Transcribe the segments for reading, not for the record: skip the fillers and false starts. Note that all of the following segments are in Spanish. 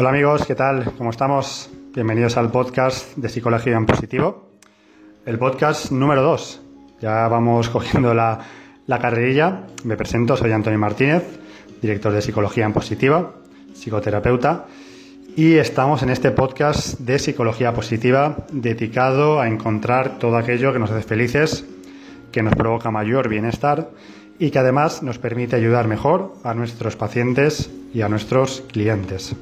Hola amigos, ¿qué tal? ¿Cómo estamos? Bienvenidos al podcast de Psicología en Positivo. El podcast número 2. Ya vamos cogiendo la carrerilla. Me presento, soy Antonio Martínez, director de Psicología en Positiva, psicoterapeuta. Y estamos en este podcast de Psicología Positiva dedicado a encontrar todo aquello que nos hace felices, que nos provoca mayor bienestar y que además nos permite ayudar mejor a nuestros pacientes y a nuestros clientes.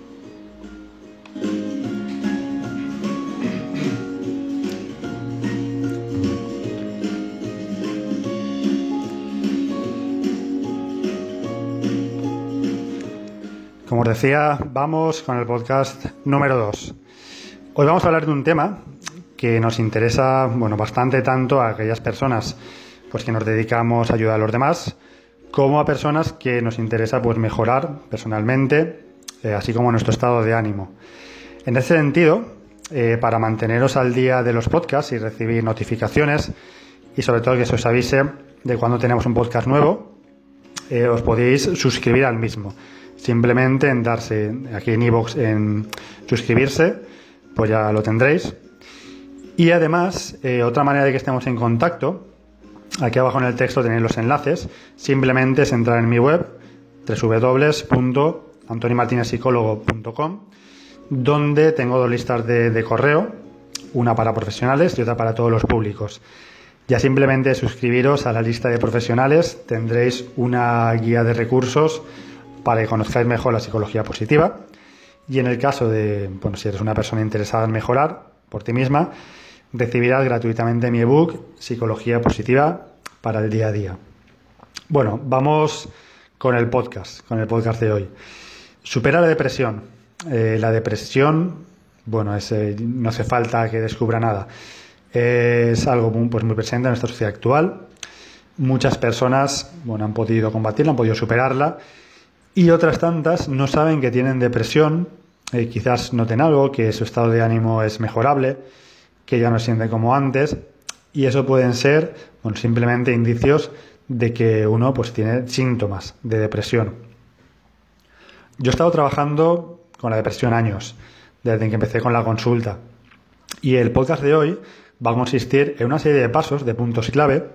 Como os decía, vamos con el podcast número 2. Hoy vamos a hablar de un tema que nos interesa, bastante tanto a aquellas personas que nos dedicamos a ayudar a los demás, como a personas que nos interesa mejorar personalmente, así como nuestro estado de ánimo. En ese sentido, para manteneros al día de los podcasts y recibir notificaciones, y sobre todo que se os avise de cuando tenemos un podcast nuevo, os podéis suscribir al mismo. Simplemente en darse aquí en iVoox en suscribirse, pues ya lo tendréis. Y además, otra manera de que estemos en contacto, aquí abajo en el texto tenéis los enlaces, simplemente es entrar en mi web www.antonimartinezpsicólogo.com, donde tengo dos listas de correo, una para profesionales y otra para todos los públicos. Ya simplemente suscribiros a la lista de profesionales, tendréis una guía de recursos para que conozcáis mejor la psicología positiva, y en el caso de, si eres una persona interesada en mejorar por ti misma, recibirás gratuitamente mi ebook Psicología Positiva para el día a día. Bueno, vamos con el podcast de hoy. Supera la depresión. La depresión, no hace falta que descubra nada. Es algo muy presente en nuestra sociedad actual. Muchas personas han podido combatirla, han podido superarla, y otras tantas no saben que tienen depresión, quizás noten algo, que su estado de ánimo es mejorable, que ya no sienten como antes, y eso pueden ser simplemente indicios de que uno tiene síntomas de depresión. Yo he estado trabajando con la depresión años, desde que empecé con la consulta, y el podcast de hoy va a consistir en una serie de pasos, de puntos clave,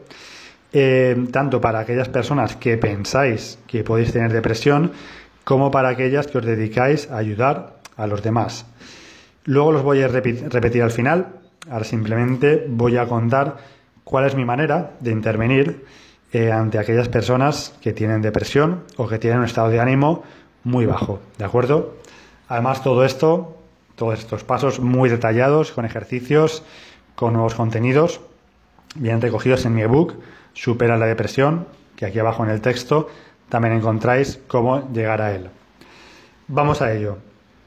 tanto para aquellas personas que pensáis que podéis tener depresión, como para aquellas que os dedicáis a ayudar a los demás. Luego los voy a repetir al final. Ahora simplemente voy a contar cuál es mi manera de intervenir ante aquellas personas que tienen depresión o que tienen un estado de ánimo muy bajo, ¿de acuerdo? Además, todos estos pasos muy detallados, con ejercicios, con nuevos contenidos, bien recogidos en mi ebook Supera la depresión, que aquí abajo en el texto también encontráis cómo llegar a él. Vamos a ello.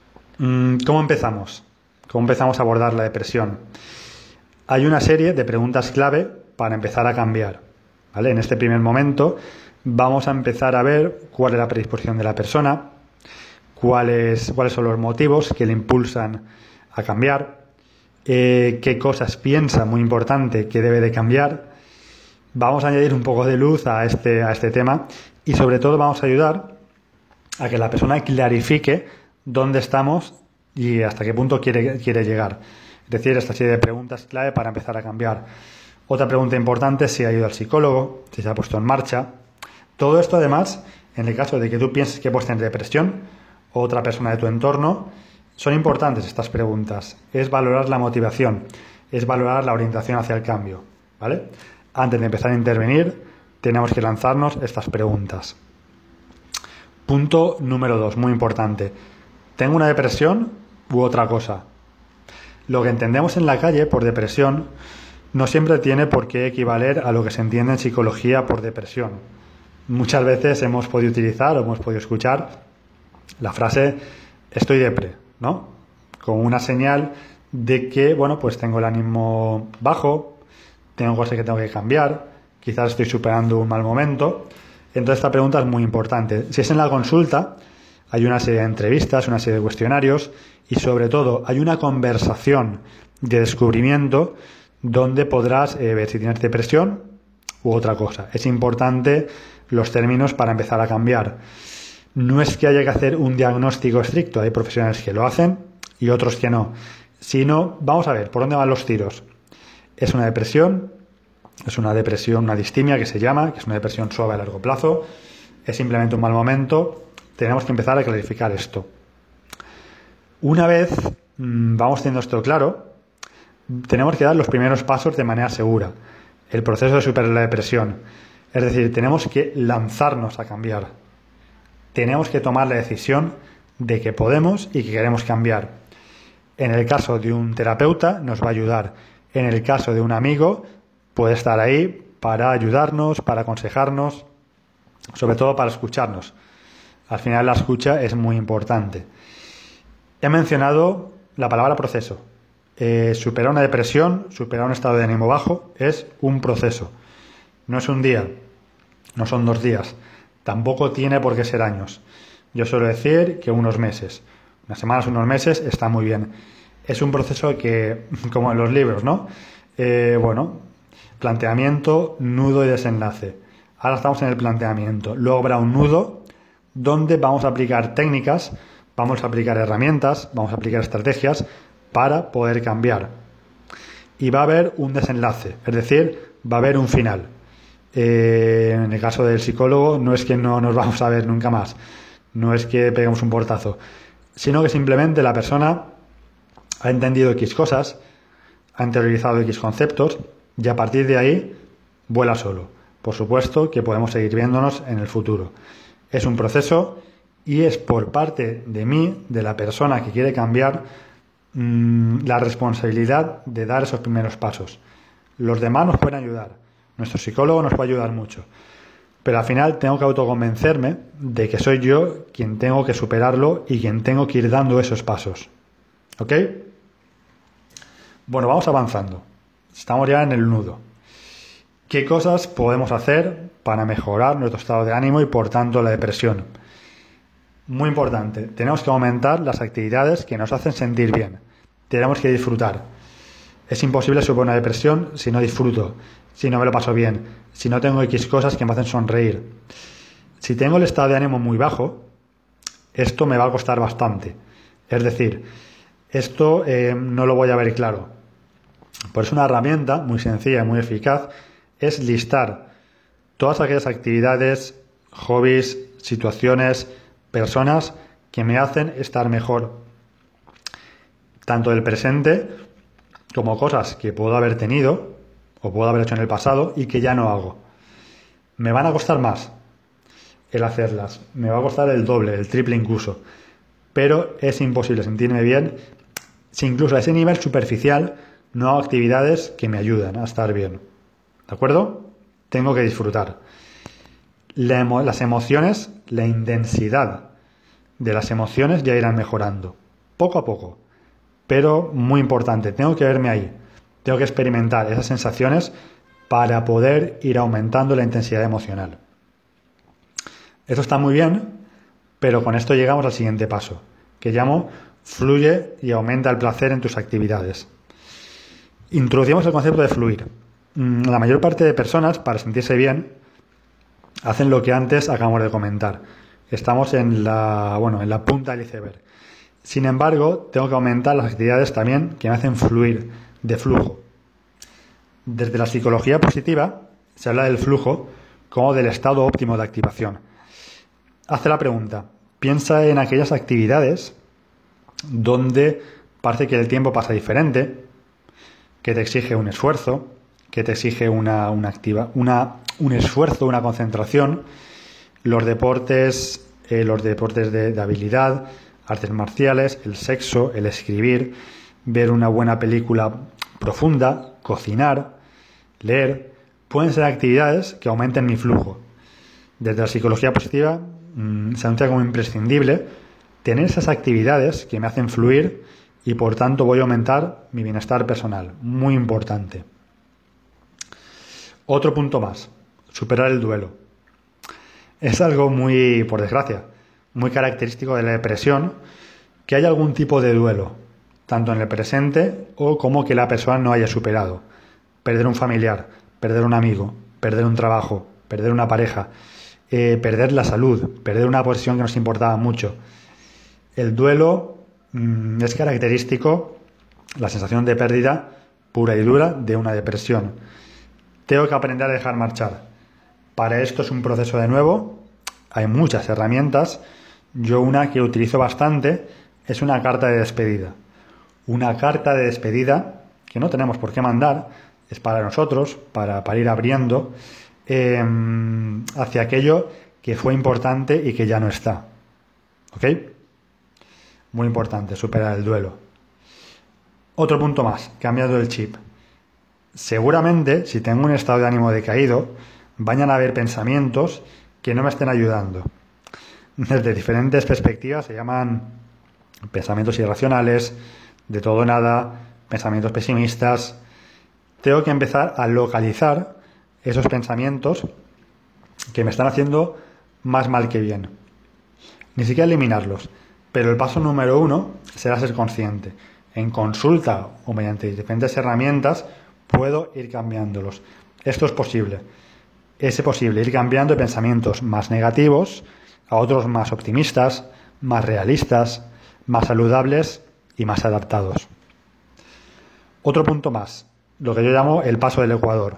¿Cómo empezamos? ¿Cómo empezamos a abordar la depresión? Hay una serie de preguntas clave para empezar a cambiar, ¿vale? En este primer momento vamos a empezar a ver cuál es la predisposición de la persona, cuáles son los motivos que le impulsan a cambiar, qué cosas piensa, muy importante, que debe de cambiar. Vamos a añadir un poco de luz a este tema, y sobre todo vamos a ayudar a que la persona clarifique dónde estamos y hasta qué punto quiere llegar. Es decir, esta serie de preguntas clave para empezar a cambiar. Otra pregunta importante es si ha ido al psicólogo, si se ha puesto en marcha. Todo esto, además, en el caso de que tú pienses que puedes tener depresión o otra persona de tu entorno, son importantes estas preguntas. Es valorar la motivación, es valorar la orientación hacia el cambio, ¿vale? Antes de empezar a intervenir, tenemos que lanzarnos estas preguntas. Punto número 2, muy importante. ¿Tengo una depresión u otra cosa? Lo que entendemos en la calle por depresión no siempre tiene por qué equivaler a lo que se entiende en psicología por depresión. Muchas veces hemos podido utilizar o hemos podido escuchar la frase estoy depre, ¿no? Como una señal de que, tengo el ánimo bajo, tengo cosas que tengo que cambiar, quizás estoy superando un mal momento. Entonces esta pregunta es muy importante. Si es en la consulta, hay una serie de entrevistas, una serie de cuestionarios, y sobre todo hay una conversación de descubrimiento donde podrás ver si tienes depresión u otra cosa. Es importante los términos para empezar a cambiar. no es que haya que hacer un diagnóstico estricto, hay profesionales que lo hacen y otros que no, sino vamos a ver por dónde van los tiros. Es una depresión, una distimia que se llama, que es una depresión suave a largo plazo, es simplemente un mal momento. Tenemos que empezar a clarificar esto. Una vez vamos teniendo esto claro, tenemos que dar los primeros pasos de manera segura. El proceso de superar la depresión. Es decir, tenemos que lanzarnos a cambiar. Tenemos que tomar la decisión de que podemos y que queremos cambiar. En el caso de un terapeuta nos va a ayudar. En el caso de un amigo puede estar ahí para ayudarnos, para aconsejarnos, sobre todo para escucharnos. Al final la escucha es muy importante. He mencionado la palabra proceso. Superar una depresión, superar un estado de ánimo bajo, es un proceso. No es un día, no son 2 días, tampoco tiene por qué ser años. Yo suelo decir que unos meses, unas semanas, unos meses, está muy bien. Es un proceso que, como en los libros, ¿no? Planteamiento, nudo y desenlace. Ahora estamos en el planteamiento. Luego habrá un nudo donde vamos a aplicar técnicas, vamos a aplicar herramientas, vamos a aplicar estrategias para poder cambiar. Y va a haber un desenlace, es decir, va a haber un final. En el caso del psicólogo no es que no nos vamos a ver nunca más, no es que peguemos un portazo, sino que simplemente la persona ha entendido X cosas, ha interiorizado X conceptos y a partir de ahí vuela solo. Por supuesto que podemos seguir viéndonos en el futuro. Es un proceso y es por parte de mí, de la persona que quiere cambiar, la responsabilidad de dar esos primeros pasos. Los demás nos pueden ayudar, nuestro psicólogo nos puede ayudar mucho, pero al final tengo que autoconvencerme de que soy yo quien tengo que superarlo y quien tengo que ir dando esos pasos. ¿Ok? Bueno, vamos avanzando. Estamos ya en el nudo. ¿Qué cosas podemos hacer para mejorar nuestro estado de ánimo y por tanto la depresión? Muy importante, tenemos que aumentar las actividades que nos hacen sentir bien. Tenemos que disfrutar. Es imposible superar una depresión si no disfruto, si no me lo paso bien, si no tengo X cosas que me hacen sonreír. Si tengo el estado de ánimo muy bajo, esto me va a costar bastante. Es decir, esto no lo voy a ver claro. Por eso una herramienta muy sencilla y muy eficaz es listar todas aquellas actividades, hobbies, situaciones, personas que me hacen estar mejor, tanto del presente como cosas que puedo haber tenido o puedo haber hecho en el pasado y que ya no hago. Me van a costar más el hacerlas, me va a costar el doble, el triple incluso, pero es imposible sentirme bien si incluso a ese nivel superficial no hago actividades que me ayudan a estar bien. ¿De acuerdo? Tengo que disfrutar. Las emociones, la intensidad de las emociones ya irán mejorando, poco a poco, pero muy importante, tengo que verme ahí, tengo que experimentar esas sensaciones para poder ir aumentando la intensidad emocional. Eso está muy bien, pero con esto llegamos al siguiente paso, que llamo fluye y aumenta el placer en tus actividades. Introducimos el concepto de fluir. La mayor parte de personas, para sentirse bien, hacen lo que antes acabamos de comentar. Estamos en la punta del iceberg. Sin embargo, tengo que aumentar las actividades también que me hacen fluir, de flujo. Desde la psicología positiva se habla del flujo como del estado óptimo de activación. Hace la pregunta, piensa en aquellas actividades donde parece que el tiempo pasa diferente, que te exige un esfuerzo, que te exige un esfuerzo, una concentración. Los deportes de habilidad, artes marciales, el sexo, el escribir, ver una buena película profunda, cocinar, leer, pueden ser actividades que aumenten mi flujo. Desde la psicología positiva se anuncia como imprescindible tener esas actividades que me hacen fluir y por tanto voy a aumentar mi bienestar personal. Muy importante. Otro punto más, superar el duelo. Es algo muy, por desgracia, muy característico de la depresión, que haya algún tipo de duelo, tanto en el presente o como que la persona no haya superado. Perder un familiar, perder un amigo, perder un trabajo, perder una pareja. perder la salud, perder una posesión que nos importaba mucho. El duelo es característico, la sensación de pérdida pura y dura de una depresión. Tengo que aprender a dejar marchar. Para esto es un proceso de nuevo. Hay muchas herramientas. Yo una que utilizo bastante es una carta de despedida. Una carta de despedida que no tenemos por qué mandar, es para nosotros, para ir abriendo hacia aquello que fue importante y que ya no está. ¿Ok? Muy importante, superar el duelo. Otro punto más, cambiando el chip. Seguramente, si tengo un estado de ánimo decaído, vayan a haber pensamientos que no me estén ayudando. Desde diferentes perspectivas se llaman pensamientos irracionales, de todo o nada, pensamientos pesimistas. Tengo que empezar a localizar esos pensamientos que me están haciendo más mal que bien. Ni siquiera eliminarlos, pero el paso número 1 será ser consciente. En consulta o mediante diferentes herramientas puedo ir cambiándolos. Esto es posible. Es posible ir cambiando de pensamientos más negativos a otros más optimistas, más realistas, más saludables y más adaptados. Otro punto más, lo que yo llamo el paso del Ecuador.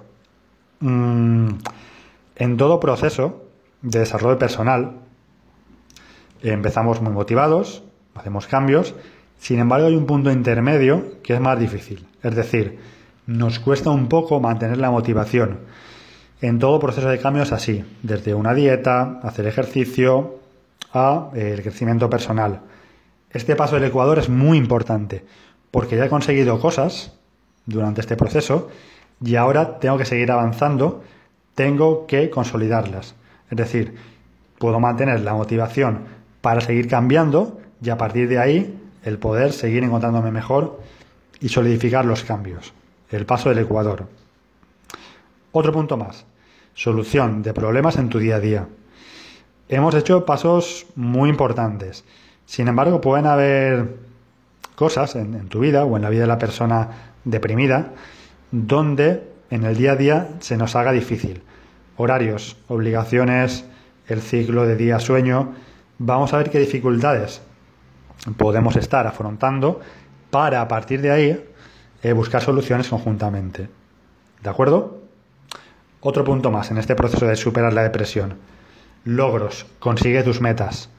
En todo proceso de desarrollo personal empezamos muy motivados, hacemos cambios, sin embargo hay un punto intermedio que es más difícil, es decir, nos cuesta un poco mantener la motivación. En todo proceso de cambio es así, desde una dieta, hacer ejercicio, a el crecimiento personal. Este paso del Ecuador es muy importante, porque ya he conseguido cosas durante este proceso y ahora tengo que seguir avanzando, tengo que consolidarlas. Es decir, puedo mantener la motivación para seguir cambiando y a partir de ahí el poder seguir encontrándome mejor y solidificar los cambios. El paso del Ecuador. Otro punto más. Solución de problemas en tu día a día. Hemos hecho pasos muy importantes. Sin embargo, pueden haber cosas en tu vida o en la vida de la persona deprimida donde en el día a día se nos haga difícil. Horarios, obligaciones, el ciclo de día-sueño. Vamos a ver qué dificultades podemos estar afrontando para a partir de ahí buscar soluciones conjuntamente. ¿De acuerdo? Otro punto más en este proceso de superar la depresión. Logros. Consigue tus metas.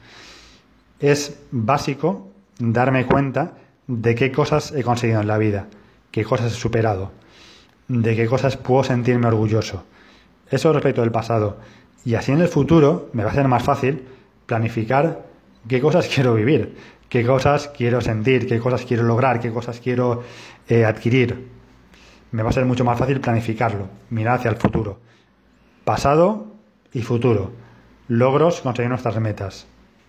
Es básico darme cuenta de qué cosas he conseguido en la vida, qué cosas he superado, de qué cosas puedo sentirme orgulloso. Eso respecto del pasado. Y así en el futuro me va a ser más fácil planificar qué cosas quiero vivir, qué cosas quiero sentir, qué cosas quiero lograr, qué cosas quiero adquirir. Me va a ser mucho más fácil planificarlo, mirar hacia el futuro. Pasado y futuro. Logros, conseguir nuestras metas.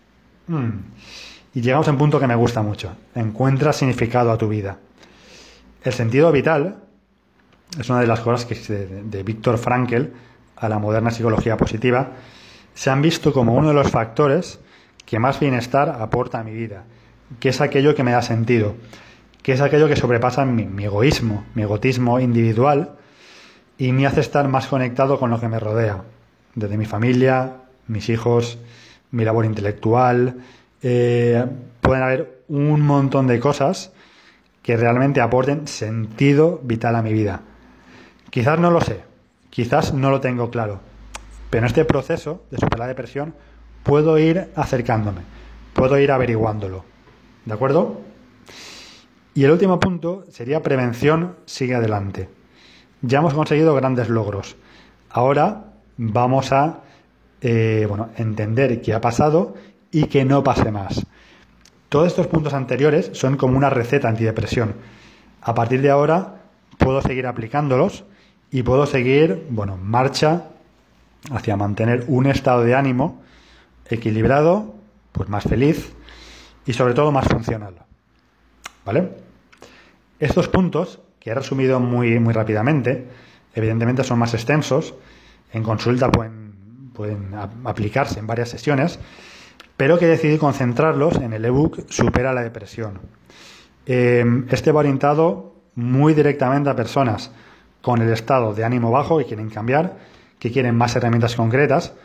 Y llegamos a un punto que me gusta mucho. Encuentra significado a tu vida. El sentido vital es una de las cosas que de Viktor Frankl a la moderna psicología positiva se han visto como uno de los factores que más bienestar aporta a mi vida, que es aquello que me da sentido, que es aquello que sobrepasa mi egoísmo, mi egotismo individual y me hace estar más conectado con lo que me rodea, desde mi familia, mis hijos, mi labor intelectual. Pueden haber un montón de cosas que realmente aporten sentido vital a mi vida. Quizás no lo sé, quizás no lo tengo claro, pero en este proceso de superar la depresión puedo ir acercándome, puedo ir averiguándolo. ¿De acuerdo? Y el último punto sería prevención, sigue adelante. Ya hemos conseguido grandes logros. Ahora vamos a entender qué ha pasado y que no pase más. Todos estos puntos anteriores son como una receta antidepresión. A partir de ahora puedo seguir aplicándolos y puedo seguir, en marcha hacia mantener un estado de ánimo equilibrado, pues más feliz y sobre todo más funcional. ¿Vale? Estos puntos, que he resumido muy, muy rápidamente, evidentemente son más extensos, en consulta pueden aplicarse en varias sesiones, pero que decidí concentrarlos en el ebook Supera la depresión. Este va orientado muy directamente a personas con el estado de ánimo bajo que quieren cambiar, que quieren más herramientas concretas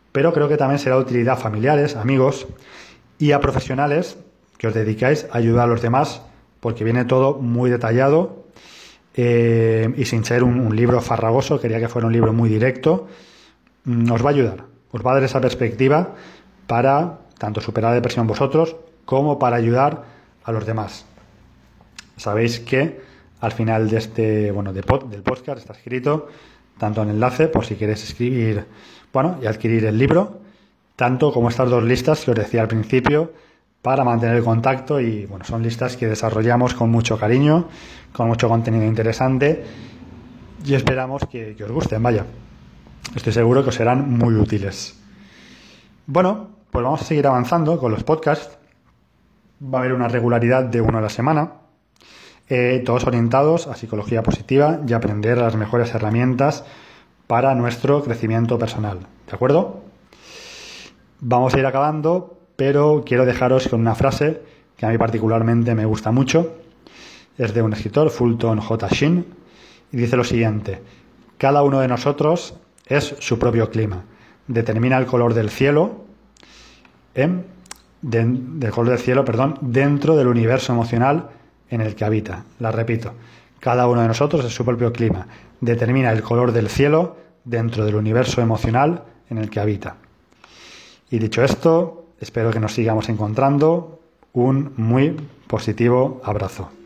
pero creo que también será de utilidad a familiares, amigos y a profesionales que os dedicáis a ayudar a los demás, porque viene todo muy detallado y sin ser un libro farragoso. Quería que fuera un libro muy directo. Os va a ayudar, os va a dar esa perspectiva para tanto superar la depresión vosotros como para ayudar a los demás. Sabéis que al final de del podcast está escrito tanto el enlace por si queréis escribir, y adquirir el libro, tanto como estas 2 listas que os decía al principio para mantener el contacto. Y son listas que desarrollamos con mucho cariño, con mucho contenido interesante, y esperamos que os gusten. Estoy seguro que os serán muy útiles. Bueno, pues vamos a seguir avanzando con los podcasts. Va a haber una regularidad de 1 a la semana, todos orientados a psicología positiva y a aprender las mejores herramientas para nuestro crecimiento personal. ¿De acuerdo? Vamos a ir acabando, pero quiero dejaros con una frase que a mí particularmente me gusta mucho. Es de un escritor, Fulton J. Sheen, y dice lo siguiente: cada uno de nosotros es su propio clima. Determina el color del cielo, dentro del universo emocional en el que habita. La repito: cada uno de nosotros es su propio clima. Determina el color del cielo dentro del universo emocional en el que habita. Y dicho esto, espero que nos sigamos encontrando. Un muy positivo abrazo.